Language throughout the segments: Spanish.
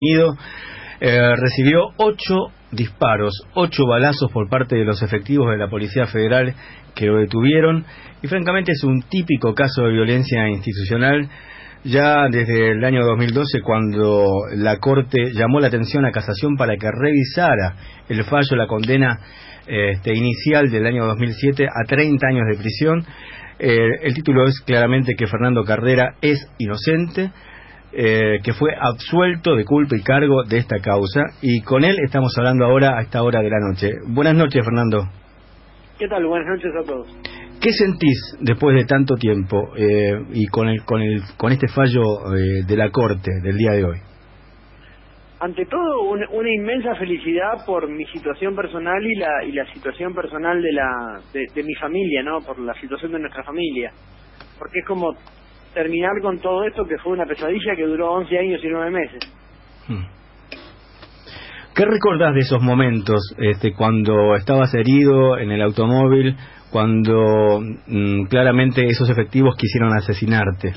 Recibió 8 disparos, 8 balazos por parte de los efectivos de la Policía Federal que lo detuvieron, y francamente es un típico caso de violencia institucional. Ya desde el año 2012, cuando la Corte llamó la atención a Casación para que revisara el fallo, la condena inicial del año 2007 a 30 años de prisión, el título es claramente que Fernando Carrera es inocente, que fue absuelto de culpa y cargo de esta causa, y con él estamos hablando ahora a esta hora de la noche. Buenas noches, Fernando. ¿Qué tal? Buenas noches a todos. ¿Qué sentís después de tanto tiempo y con este fallo de la Corte del día de hoy? Ante todo, una inmensa felicidad por mi situación personal y la situación personal de mi familia, ¿no? Por la situación de nuestra familia. Porque es como terminar con todo esto, que fue una pesadilla que duró 11 años y 9 meses. ¿Qué recordás de esos momentos, cuando estabas herido en el automóvil, cuando claramente esos efectivos quisieron asesinarte?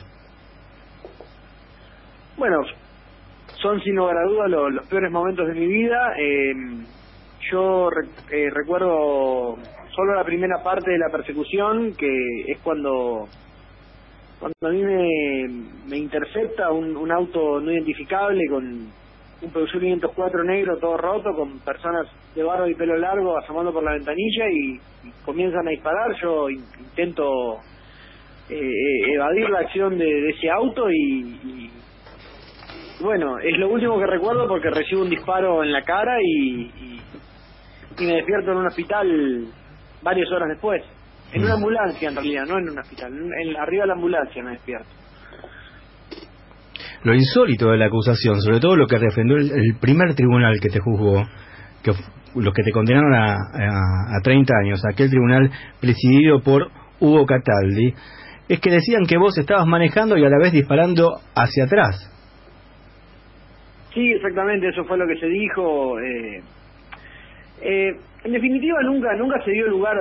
Bueno, son sin lugar a dudas los peores momentos de mi vida. Yo recuerdo solo la primera parte de la persecución, que es cuando a mí me intercepta un auto no identificable con un Peugeot 504 negro todo roto, con personas de barba y pelo largo asomando por la ventanilla y comienzan a disparar. Yo intento evadir la acción de ese auto y bueno, es lo último que recuerdo, porque recibo un disparo en la cara y me despierto en un hospital varias horas después. En una ambulancia, en realidad, no en un hospital. Arriba de la ambulancia me despierto. Lo insólito de la acusación, sobre todo lo que refrendó el primer tribunal que te juzgó, los que te condenaron a 30 años, aquel tribunal presidido por Hugo Cataldi, es que decían que vos estabas manejando y a la vez disparando hacia atrás. Sí, exactamente, eso fue lo que se dijo. En definitiva, nunca se dio lugar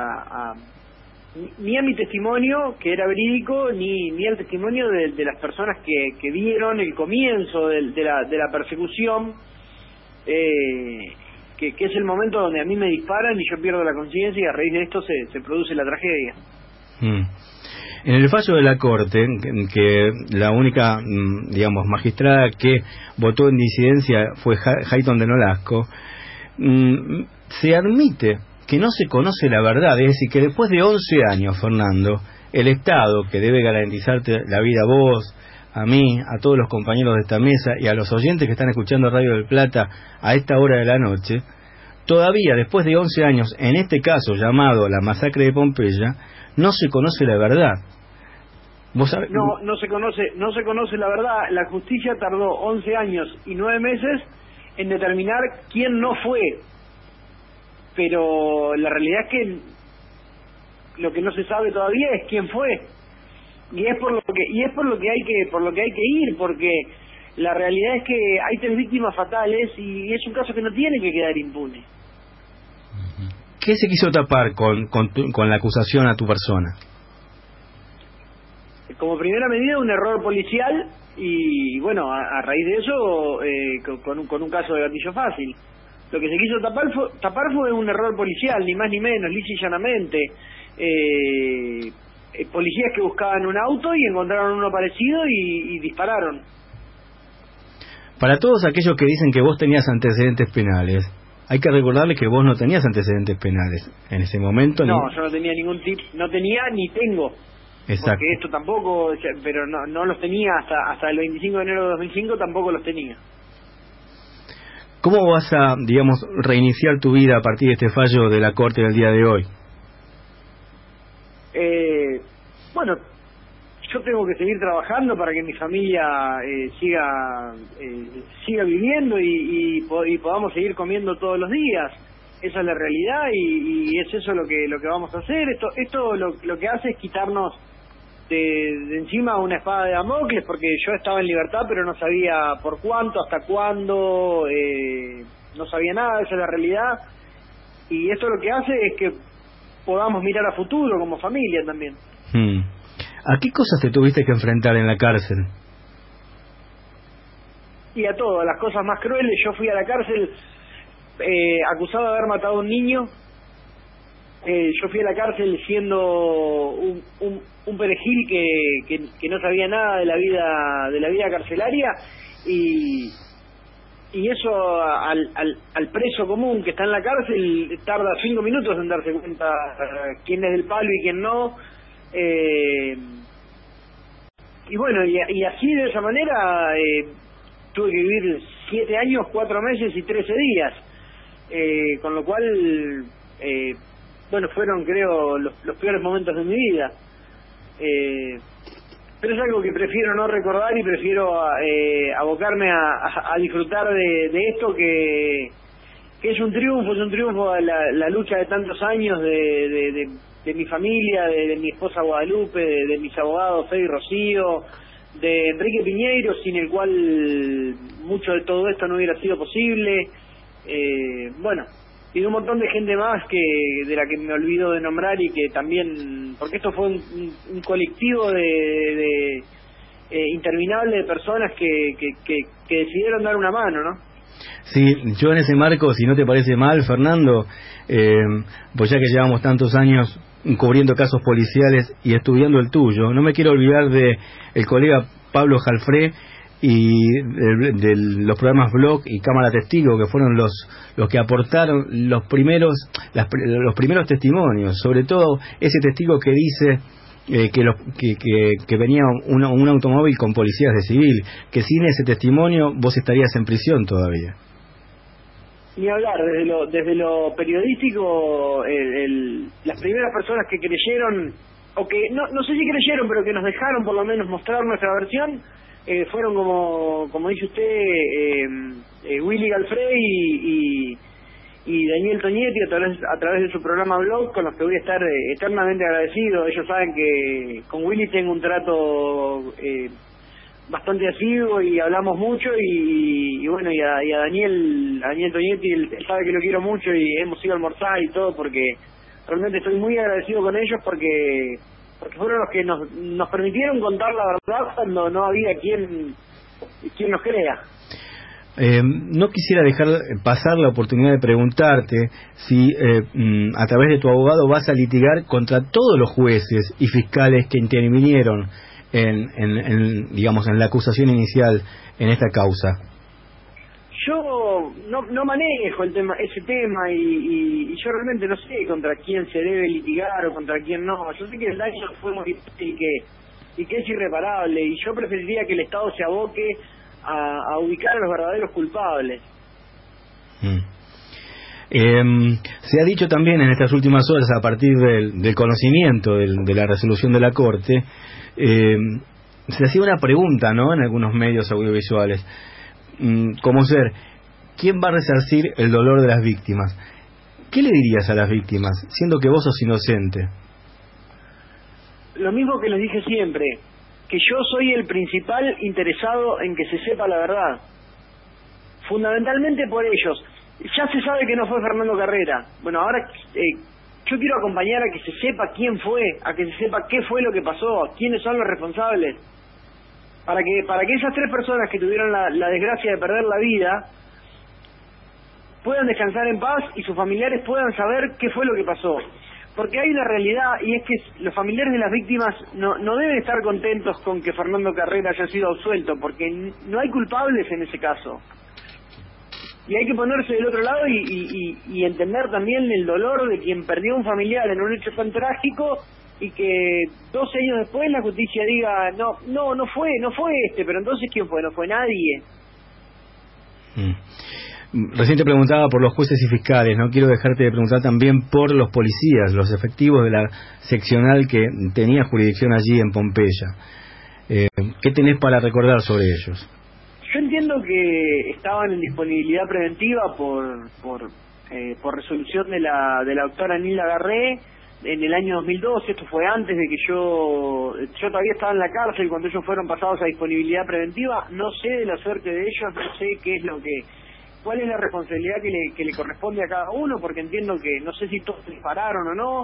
ni a mi testimonio, que era verídico, ni al testimonio de las personas que vieron el comienzo de la persecución, que es el momento donde a mí me disparan y yo pierdo la conciencia, y a raíz de esto se produce la tragedia. En el fallo de la Corte, que la única, magistrada que votó en disidencia fue Hayton de Nolasco, se admite que no se conoce la verdad, es decir, que después de 11 años, Fernando, el Estado, que debe garantizarte la vida a vos, a mí, a todos los compañeros de esta mesa y a los oyentes que están escuchando Radio del Plata a esta hora de la noche, todavía después de 11 años, en este caso llamado la masacre de Pompeya, no se conoce la verdad. ¿Vos sabés? No se conoce la verdad. La justicia tardó 11 años y 9 meses en determinar quién no fue, pero la realidad es que lo que no se sabe todavía es quién fue, y es por lo que hay que ir, porque la realidad es que hay 3 víctimas fatales y es un caso que no tiene que quedar impune. ¿Qué se quiso tapar con la acusación a tu persona? Como primera medida, un error policial, y bueno, a raíz de eso, con un caso de gatillo fácil. Lo que se quiso tapar fue un error policial, ni más ni menos, lisa y llanamente. Policías que buscaban un auto y encontraron uno parecido y dispararon. Para todos aquellos que dicen que vos tenías antecedentes penales, hay que recordarles que vos no tenías antecedentes penales en ese momento. No, yo no tenía ningún tipo, no tenía ni tengo. Exacto. Porque esto tampoco, pero no los tenía hasta el 25 de enero de 2005, tampoco los tenía. ¿Cómo vas a, reiniciar tu vida a partir de este fallo de la Corte del día de hoy? Bueno, yo tengo que seguir trabajando para que mi familia siga viviendo y podamos seguir comiendo todos los días. Esa es la realidad y es eso lo que vamos a hacer. Esto lo que hace es quitarnos de encima una espada de Damocles, porque yo estaba en libertad pero no sabía por cuánto, hasta cuándo, no sabía nada. Esa es la realidad, y esto lo que hace es que podamos mirar a futuro como familia también. ¿A qué cosas te tuviste que enfrentar en la cárcel? y a todo, a las cosas más crueles. Yo fui a la cárcel acusado de haber matado a un niño. Yo fui a la cárcel siendo un perejil que no sabía nada de la vida carcelaria, y eso al preso común que está en la cárcel tarda 5 minutos en darse cuenta quién es del palo y quién no. Y bueno, y así de esa manera tuve que vivir 7 años, 4 meses y 13 días, con lo cual bueno, fueron, creo, los peores momentos de mi vida. Pero es algo que prefiero no recordar, y prefiero abocarme a disfrutar de esto, que es un triunfo la lucha de tantos años de mi familia, de mi esposa Guadalupe, de mis abogados Fede y Rocío, de Enrique Piñeiro, sin el cual mucho de todo esto no hubiera sido posible. Bueno, y de un montón de gente más de la que me olvido de nombrar, y que también, porque esto fue un colectivo de interminable de personas que decidieron dar una mano, ¿no? Sí, yo en ese marco, si no te parece mal, Fernando, pues ya que llevamos tantos años cubriendo casos policiales y estudiando el tuyo, no me quiero olvidar de el colega Pablo Jalfré y de los programas Blog y Cámara Testigo, que fueron los que aportaron los primeros testimonios, sobre todo ese testigo que dice que venía un automóvil con policías de civil, que sin ese testimonio vos estarías en prisión todavía. Ni hablar, desde lo periodístico, las primeras personas que creyeron, o que no sé si creyeron, pero que nos dejaron por lo menos mostrar nuestra versión, fueron, como dice usted, Willy Galfrey y Daniel Toñetti, a través de su programa Blog, con los que voy a estar eternamente agradecido. Ellos saben que con Willy tengo un trato bastante asiduo y hablamos mucho, y bueno, y a Daniel Toñetti, él sabe que lo quiero mucho y hemos ido a almorzar y todo, porque realmente estoy muy agradecido con ellos, porque fueron los que nos permitieron contar la verdad cuando no había quien nos crea. No quisiera dejar pasar la oportunidad de preguntarte si a través de tu abogado vas a litigar contra todos los jueces y fiscales que intervinieron digamos, en la acusación inicial en esta causa. Yo no manejo ese tema, y yo realmente no sé contra quién se debe litigar o contra quién no. Yo sé que el daño fue muy difícil y que es irreparable, y yo preferiría que el Estado se aboque a ubicar a los verdaderos culpables. Se ha dicho también en estas últimas horas, a partir del conocimiento de la resolución de la Corte, se hacía una pregunta, ¿no?, en algunos medios audiovisuales, como ser, ¿quién va a resarcir el dolor de las víctimas? ¿Qué le dirías a las víctimas, siendo que vos sos inocente? Lo mismo que les dije siempre, que yo soy el principal interesado en que se sepa la verdad, fundamentalmente por ellos. Ya se sabe que no fue Fernando Carrera. Bueno, ahora yo quiero acompañar a que se sepa quién fue, a que se sepa qué fue lo que pasó, quiénes son los responsables, para que esas 3 personas que tuvieron la desgracia de perder la vida puedan descansar en paz y sus familiares puedan saber qué fue lo que pasó. Porque hay una realidad, y es que los familiares de las víctimas no deben estar contentos con que Fernando Carrera haya sido absuelto, porque no hay culpables en ese caso. Y hay que ponerse del otro lado y entender también el dolor de quien perdió un familiar en un hecho tan trágico, y que 12 años después la justicia diga, no fue pero entonces ¿quién fue? No fue nadie. Recién te preguntaba por los jueces y fiscales, no quiero dejarte de preguntar también por los policías, los efectivos de la seccional que tenía jurisdicción allí en Pompeya. ¿Qué tenés para recordar sobre ellos? Yo entiendo que estaban en disponibilidad preventiva por resolución de la doctora Nilda Garré en el año 2012. Esto fue antes de que yo todavía estaba en la cárcel cuando ellos fueron pasados a disponibilidad preventiva. No sé de la suerte de ellos, no sé cuál es la responsabilidad que le corresponde a cada uno, porque entiendo que no sé si todos dispararon o no,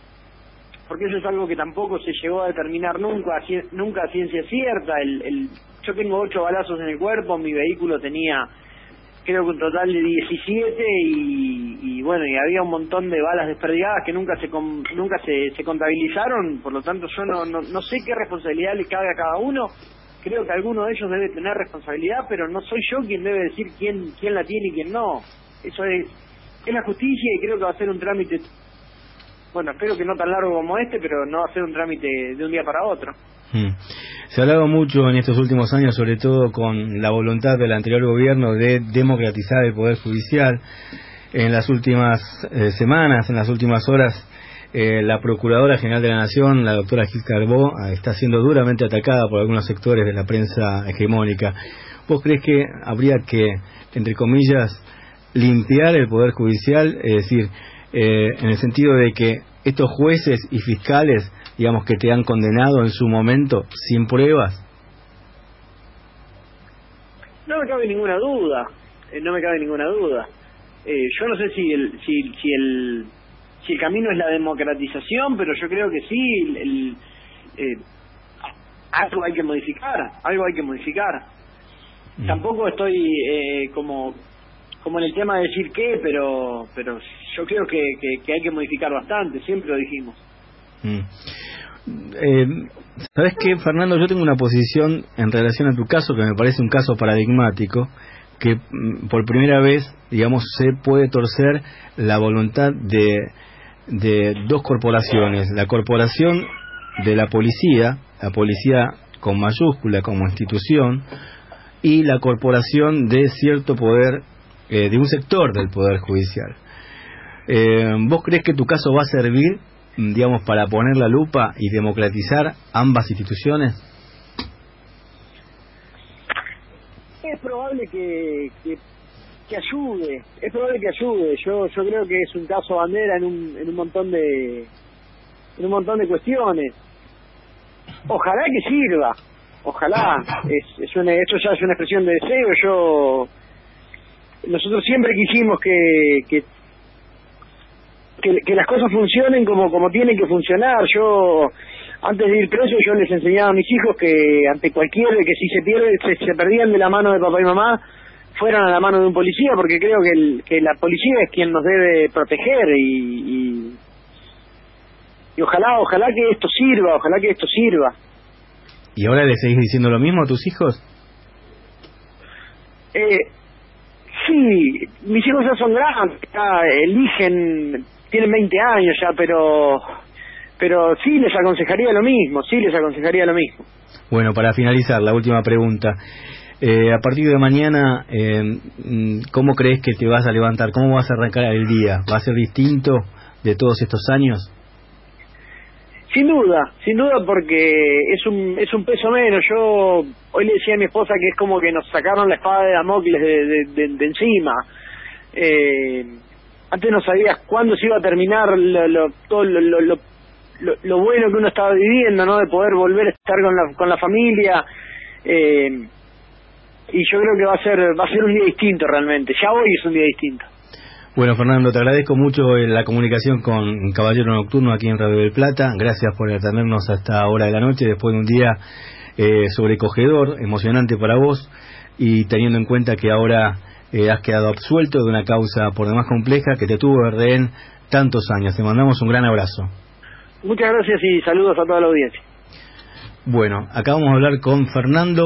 porque eso es algo que tampoco se llegó a determinar nunca a ciencia cierta. yo tengo 8 balazos en el cuerpo, mi vehículo tenía creo que un total de 17 y bueno, y había un montón de balas desperdigadas que nunca se contabilizaron, por lo tanto yo no sé qué responsabilidad le cabe a cada uno. Creo que alguno de ellos debe tener responsabilidad, pero no soy yo quien debe decir quién la tiene y quién no. Eso es la justicia, y creo que va a ser un trámite, bueno, espero que no tan largo como este, pero no va a ser un trámite de un día para otro. Se ha hablado mucho en estos últimos años, sobre todo con la voluntad del anterior gobierno de democratizar el Poder Judicial. En las últimas semanas, en las últimas horas, la Procuradora General de la Nación, la doctora Gil Carbó, está siendo duramente atacada por algunos sectores de la prensa hegemónica. ¿Vos crees que habría que, entre comillas, limpiar el Poder Judicial? Es decir, en el sentido de que estos jueces y fiscales, digamos, que te han condenado en su momento sin pruebas. No me cabe ninguna duda, yo no sé si el camino es la democratización, pero yo creo que sí, algo hay que modificar. Tampoco estoy como en el tema de decir qué, pero yo creo que hay que modificar bastante, siempre lo dijimos. ¿Sabes qué, Fernando? Yo tengo una posición en relación a tu caso que me parece un caso paradigmático, que por primera vez, digamos, se puede torcer la voluntad de dos corporaciones: la corporación de la policía con mayúscula como institución, y la corporación de cierto poder, de un sector del Poder Judicial. ¿Vos crees que tu caso va a servir, digamos, para poner la lupa y democratizar ambas instituciones? Es probable que ayude, yo creo que es un caso bandera en un montón de cuestiones. Ojalá que sirva, esto ya es una expresión de deseo. Nosotros siempre quisimos que las cosas funcionen como tienen que funcionar. Yo, antes de ir preso, yo les enseñaba a mis hijos que ante cualquier, que si se perdían de la mano de papá y mamá, fueran a la mano de un policía, porque creo que la policía es quien nos debe proteger, y ojalá que esto sirva. ¿Y ahora le seguís diciendo lo mismo a tus hijos? Sí, mis hijos ya son grandes, ya eligen, tienen 20 años ya, pero sí les aconsejaría lo mismo. Bueno, para finalizar, la última pregunta. A partir de mañana, ¿cómo crees que te vas a levantar? ¿Cómo vas a arrancar el día? ¿Va a ser distinto de todos estos años? Sin duda, porque es un peso menos. Yo hoy le decía a mi esposa que es como que nos sacaron la espada de Damocles de encima. Antes no sabías cuándo se iba a terminar todo lo bueno que uno estaba viviendo, ¿no? De poder volver a estar con la familia. Y yo creo que va a ser un día distinto realmente. Ya hoy es un día distinto. Bueno, Fernando, te agradezco mucho la comunicación con Caballero Nocturno aquí en Radio del Plata. Gracias por atendernos a esta hora de la noche, después de un día sobrecogedor, emocionante para vos, y teniendo en cuenta que ahora has quedado absuelto de una causa por demás compleja que te tuvo de rehén tantos años. Te mandamos un gran abrazo. Muchas gracias y saludos a toda la audiencia. Bueno, acá vamos a hablar con Fernando